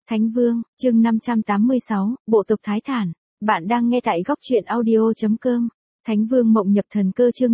Thánh Vương, chương 586, Bộ tộc Thái Thản. Bạn đang nghe tại góc truyện audio.com. Thánh Vương mộng nhập thần cơ chương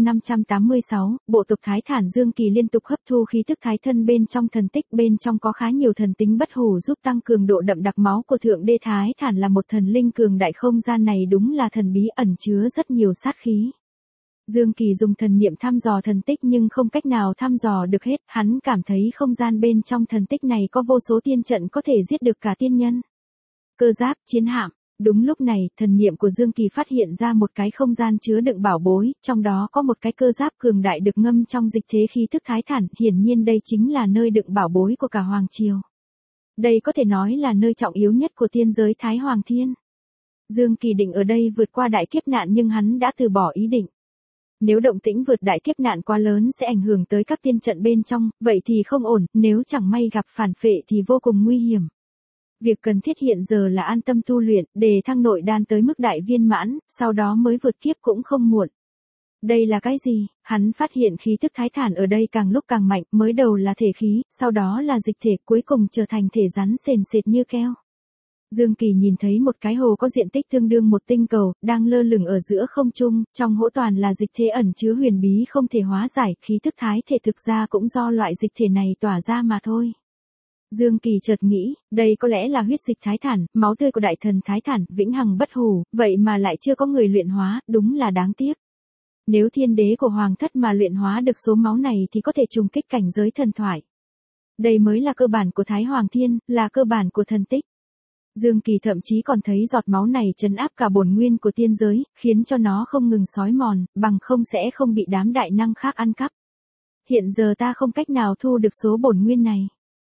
586, Bộ tộc Thái Thản. Dương Kỳ liên tục hấp thu khí tức thái thân bên trong thần tích, bên trong có khá nhiều thần tính bất hủ giúp tăng cường độ đậm đặc máu của Thượng Đế Thái Thản, là một thần linh cường đại. Không gian này đúng là thần bí, ẩn chứa rất nhiều sát khí. Dương Kỳ dùng thần niệm thăm dò thần tích nhưng không cách nào thăm dò được hết, hắn cảm thấy không gian bên trong thần tích này có vô số tiên trận có thể giết được cả tiên nhân. Cơ giáp, chiến hạm. Đúng lúc này, thần niệm của Dương Kỳ phát hiện ra một cái không gian chứa đựng bảo bối, trong đó có một cái cơ giáp cường đại được ngâm trong dịch thế khí thức Thái Thản, hiển nhiên đây chính là nơi đựng bảo bối của cả Hoàng Triều. Đây có thể nói là nơi trọng yếu nhất của tiên giới Thái Hoàng Thiên. Dương Kỳ định ở đây vượt qua đại kiếp nạn nhưng hắn đã từ bỏ ý định. Nếu động tĩnh vượt đại kiếp nạn quá lớn sẽ ảnh hưởng tới các tiên trận bên trong, vậy thì không ổn, nếu chẳng may gặp phản phệ thì vô cùng nguy hiểm. Việc cần thiết hiện giờ là an tâm tu luyện, để thăng nội đan tới mức đại viên mãn, sau đó mới vượt kiếp cũng không muộn. Đây là cái gì? Hắn phát hiện khí thức Thái Thản ở đây càng lúc càng mạnh, mới đầu là thể khí, sau đó là dịch thể, cuối cùng trở thành thể rắn sền sệt như keo. Dương Kỳ nhìn thấy một cái hồ có diện tích tương đương một tinh cầu, đang lơ lửng ở giữa không trung, trong hỗ toàn là dịch thể ẩn chứa huyền bí không thể hóa giải, khí thức thái thể thực ra cũng do loại dịch thể này tỏa ra mà thôi. Dương Kỳ chợt nghĩ, đây có lẽ là huyết dịch Thái Thản, máu tươi của đại thần Thái Thản, vĩnh hằng bất hủ, vậy mà lại chưa có người luyện hóa, đúng là đáng tiếc. Nếu thiên đế của Hoàng thất mà luyện hóa được số máu này thì có thể trùng kích cảnh giới thần thoại. Đây mới là cơ bản của Thái Hoàng Thiên, là cơ bản của thần tích. Dương Kỳ thậm chí còn thấy giọt máu này trấn áp cả bổn nguyên của tiên giới, khiến cho nó không ngừng xói mòn, bằng không sẽ không bị đám đại năng khác ăn cắp. Hiện giờ ta không cách nào thu được số bổn nguyên này.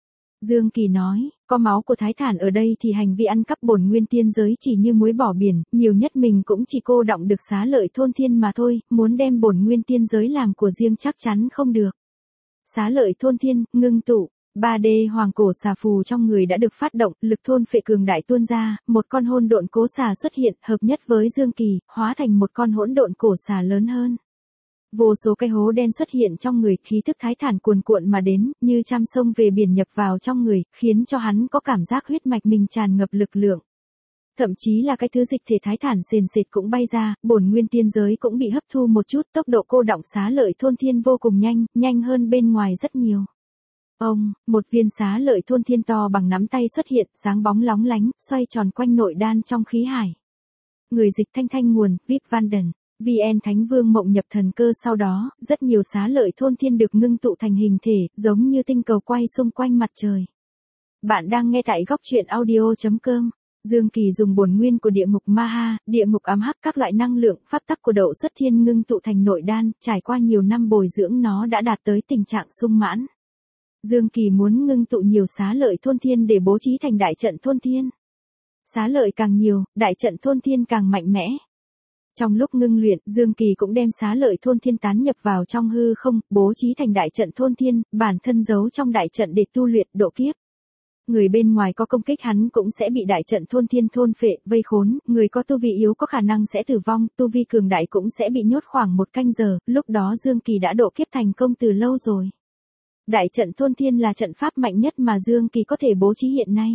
Dương Kỳ nói, có máu của Thái Thản ở đây thì hành vi ăn cắp bổn nguyên tiên giới chỉ như muối bỏ biển, nhiều nhất mình cũng chỉ cô đọng được Xá Lợi Thôn Thiên mà thôi, muốn đem bổn nguyên tiên giới làm của riêng chắc chắn không được. Xá Lợi Thôn Thiên, ngưng tụ. 3D hoàng cổ xà phù trong người đã được phát động, lực thôn phệ cường đại tuôn ra, một con hỗn độn cố xà xuất hiện, hợp nhất với Dương Kỳ, hóa thành một con hỗn độn cổ xà lớn hơn. Vô số cái hố đen xuất hiện trong người, khí thức Thái Thản cuồn cuộn mà đến, như trăm sông về biển nhập vào trong người, khiến cho hắn có cảm giác huyết mạch mình tràn ngập lực lượng. Thậm chí là cái thứ dịch thể Thái Thản sền sệt cũng bay ra, bổn nguyên tiên giới cũng bị hấp thu một chút, tốc độ cô đọng Xá Lợi Thôn Thiên vô cùng nhanh, nhanh hơn bên ngoài rất nhiều. Một viên Xá Lợi Thôn Thiên to bằng nắm tay xuất hiện, sáng bóng lóng lánh, xoay tròn quanh nội đan trong khí hải. Người dịch thanh thanh nguồn, VIP Vanden, VN Thánh Vương mộng nhập thần cơ. Sau đó, rất nhiều Xá Lợi Thôn Thiên được ngưng tụ thành hình thể, giống như tinh cầu quay xung quanh mặt trời. Bạn đang nghe tại góc truyện audio.com. Dương Kỳ dùng bổn nguyên của địa ngục Ma Ha, địa ngục ám hắc, các loại năng lượng, pháp tắc của Đậu Xuất Thiên ngưng tụ thành nội đan, trải qua nhiều năm bồi dưỡng nó đã đạt tới tình trạng sung mãn. Dương Kỳ muốn ngưng tụ nhiều Xá Lợi Thôn Thiên để bố trí thành đại trận Thôn Thiên. Xá lợi càng nhiều, đại trận Thôn Thiên càng mạnh mẽ. Trong lúc ngưng luyện, Dương Kỳ cũng đem Xá Lợi Thôn Thiên tán nhập vào trong hư không, bố trí thành đại trận Thôn Thiên, bản thân giấu trong đại trận để tu luyện, độ kiếp. Người bên ngoài có công kích hắn cũng sẽ bị đại trận Thôn Thiên thôn phệ, vây khốn, người có tu vi yếu có khả năng sẽ tử vong, tu vi cường đại cũng sẽ bị nhốt khoảng 1 canh giờ, lúc đó Dương Kỳ đã độ kiếp thành công từ lâu rồi. Đại trận Thôn Thiên là trận pháp mạnh nhất mà Dương Kỳ có thể bố trí hiện nay.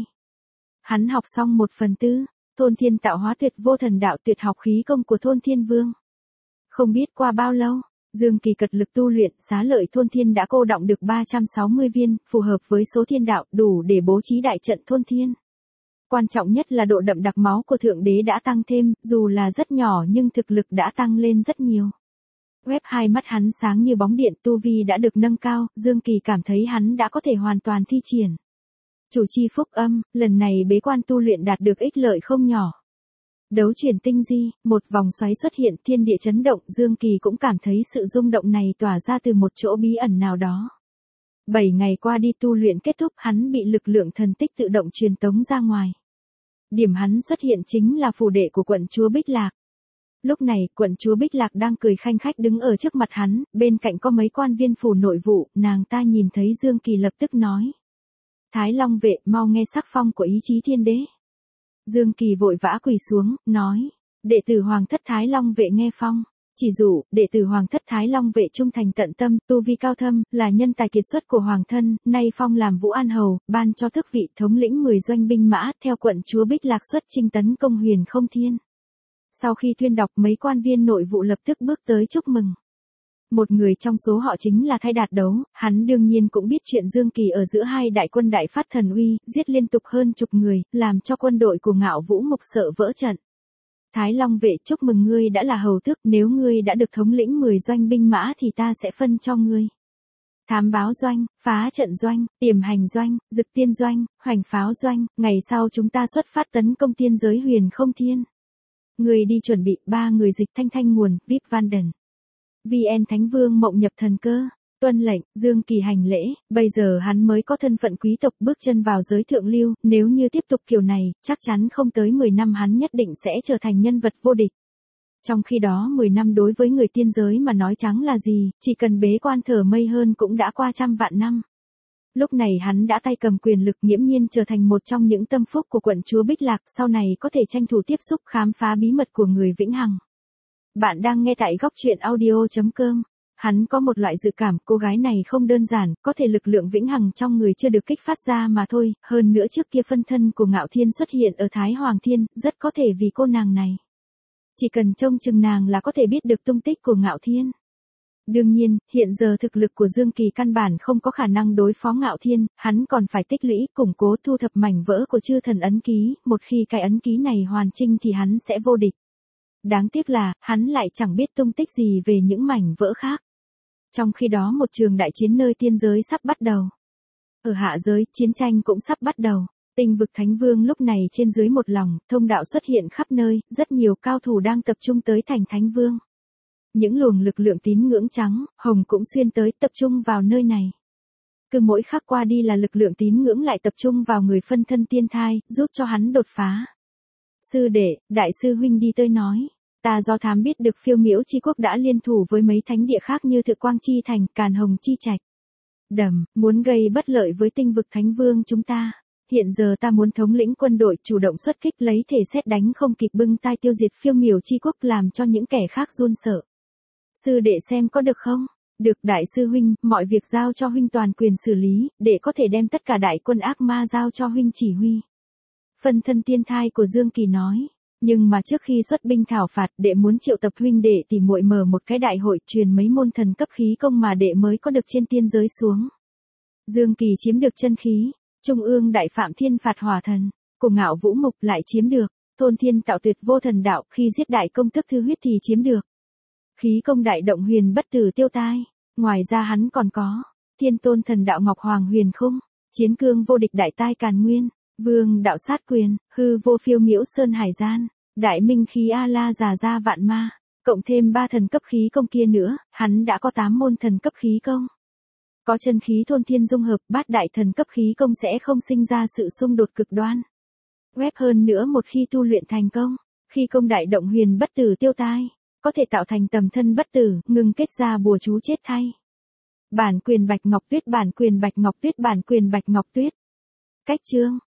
Hắn học xong 1/4, Thôn Thiên tạo hóa tuyệt vô thần đạo, tuyệt học khí công của Thôn Thiên Vương. Không biết qua bao lâu, Dương Kỳ cật lực tu luyện, Xá Lợi Thôn Thiên đã cô đọng được 360 viên, phù hợp với số thiên đạo, đủ để bố trí đại trận Thôn Thiên. Quan trọng nhất là độ đậm đặc máu của Thượng Đế đã tăng thêm, dù là rất nhỏ nhưng thực lực đã tăng lên rất nhiều. Hai mắt hắn sáng như bóng điện, tu vi đã được nâng cao, Dương Kỳ cảm thấy hắn đã có thể hoàn toàn thi triển. Chủ chi phúc âm, lần này bế quan tu luyện đạt được ích lợi không nhỏ. Đấu chuyển tinh di, một vòng xoáy xuất hiện, thiên địa chấn động, Dương Kỳ cũng cảm thấy sự rung động này tỏa ra từ một chỗ bí ẩn nào đó. 7 ngày qua đi tu luyện kết thúc, hắn bị lực lượng thần tích tự động truyền tống ra ngoài. Điểm hắn xuất hiện chính là phủ đệ của quận chúa Bích Lạc. Lúc này, quận chúa Bích Lạc đang cười khanh khách đứng ở trước mặt hắn, bên cạnh có mấy quan viên phủ nội vụ, nàng ta nhìn thấy Dương Kỳ lập tức nói. Thái Long vệ, mau nghe sắc phong của ý chí thiên đế. Dương Kỳ vội vã quỳ xuống, nói, đệ tử Hoàng thất Thái Long vệ nghe phong. Chỉ dụ, đệ tử Hoàng thất Thái Long Vệ trung thành tận tâm, tu vi cao thâm, là nhân tài kiệt xuất của Hoàng thân, nay phong làm Vũ An Hầu, ban cho tước vị thống lĩnh 10 doanh binh mã, theo quận chúa Bích Lạc xuất chinh tấn công Huyền Không Thiên. Sau khi tuyên đọc, mấy quan viên nội vụ lập tức bước tới chúc mừng. Một người trong số họ chính là Thái Đạt Đấu, hắn đương nhiên cũng biết chuyện Dương Kỳ ở giữa hai đại quân đại phát thần uy, giết liên tục hơn chục người, làm cho quân đội của Ngạo Vũ Mục sợ vỡ trận. Thái Long Vệ, chúc mừng ngươi đã là hầu tước, nếu ngươi đã được thống lĩnh 10 doanh binh mã thì ta sẽ phân cho ngươi thám báo doanh, phá trận doanh, tiềm hành doanh, dực tiên doanh, hoành pháo doanh, ngày sau chúng ta xuất phát tấn công tiên giới Huyền Không Thiên. Ngươi đi chuẩn bị. 3 người dịch thanh thanh nguồn, VIP Vanden. VN Thánh Vương Mộng Nhập Thần Cơ. Tuân lệnh, Dương Kỳ hành lễ, bây giờ hắn mới có thân phận quý tộc bước chân vào giới thượng lưu, nếu như tiếp tục kiểu này, chắc chắn không tới 10 năm hắn nhất định sẽ trở thành nhân vật vô địch. Trong khi đó 10 năm đối với người tiên giới mà nói chẳng là gì, chỉ cần bế quan thở mây hơn cũng đã qua trăm vạn năm. Lúc này hắn đã tay cầm quyền lực, nghiễm nhiên trở thành một trong những tâm phúc của quận chúa Bích Lạc, sau này có thể tranh thủ tiếp xúc khám phá bí mật của người vĩnh hằng. Bạn đang nghe tại góc truyện audio.com. Hắn có một loại dự cảm cô gái này không đơn giản, có thể lực lượng vĩnh hằng trong người chưa được kích phát ra mà thôi, hơn nữa trước kia phân thân của Ngạo Thiên xuất hiện ở Thái Hoàng Thiên, rất có thể vì cô nàng này. Chỉ cần trông chừng nàng là có thể biết được tung tích của Ngạo Thiên. Đương nhiên, hiện giờ thực lực của Dương Kỳ căn bản không có khả năng đối phó Ngạo Thiên, hắn còn phải tích lũy, củng cố thu thập mảnh vỡ của chư thần ấn ký, một khi cái ấn ký này hoàn chỉnh thì hắn sẽ vô địch. Đáng tiếc là, hắn lại chẳng biết tung tích gì về những mảnh vỡ khác. Trong khi đó một trường đại chiến nơi tiên giới sắp bắt đầu. Ở hạ giới, chiến tranh cũng sắp bắt đầu. Tinh vực Thánh Vương lúc này trên dưới một lòng, thông đạo xuất hiện khắp nơi, rất nhiều cao thủ đang tập trung tới thành Thánh Vương. Những luồng lực lượng tín ngưỡng trắng, hồng cũng xuyên tới, tập trung vào nơi này. Cứ mỗi khắc qua đi là lực lượng tín ngưỡng lại tập trung vào người phân thân tiên thai, giúp cho hắn đột phá. Sư đệ, đại sư huynh đi tới nói. Ta do thám biết được Phiêu Miễu Chi Quốc đã liên thủ với mấy thánh địa khác như Thự Quang Chi Thành, Càn Hồng Chi Trạch. Muốn gây bất lợi với tinh vực Thánh Vương chúng ta. Hiện giờ ta muốn thống lĩnh quân đội chủ động xuất kích lấy thể sét đánh không kịp bưng tai tiêu diệt Phiêu Miểu Chi Quốc làm cho những kẻ khác run sợ. Sư đệ xem có được không? Được đại sư huynh, mọi việc giao cho huynh toàn quyền xử lý, để có thể đem tất cả đại quân ác ma giao cho huynh chỉ huy. Phân thân tiên thai của Dương Kỳ nói. Nhưng mà trước khi xuất binh thảo phạt, đệ muốn triệu tập huynh đệ tỉ muội mở một cái đại hội truyền mấy môn thần cấp khí công mà đệ mới có được trên tiên giới xuống. Dương Kỳ chiếm được chân khí, Trung ương đại phạm thiên phạt hỏa thần, của Ngạo Vũ Mục lại chiếm được, thôn thiên tạo tuyệt vô thần đạo, khi giết đại công tức Thư Huyết thì chiếm được. Khí công đại động huyền bất tử tiêu tai, ngoài ra hắn còn có, thiên tôn thần đạo Ngọc Hoàng huyền khung, chiến cương vô địch đại tai càn nguyên, vương đạo sát quyền, hư vô phiêu miễu sơn hải gian, đại minh khí A-la già ra vạn ma, cộng thêm 3 thần cấp khí công kia nữa, hắn đã có 8 môn thần cấp khí công. Có chân khí thôn thiên dung hợp, bát đại thần cấp khí công sẽ không sinh ra sự xung đột cực đoan. Web hơn nữa một khi tu luyện thành công, khi công đại động huyền bất tử tiêu tai, có thể tạo thành tầm thân bất tử, ngừng kết ra bùa chú chết thay. Bản quyền Bạch Ngọc Tuyết, bản quyền Bạch Ngọc Tuyết, bản quyền Bạch Ngọc Tuyết. Cách chương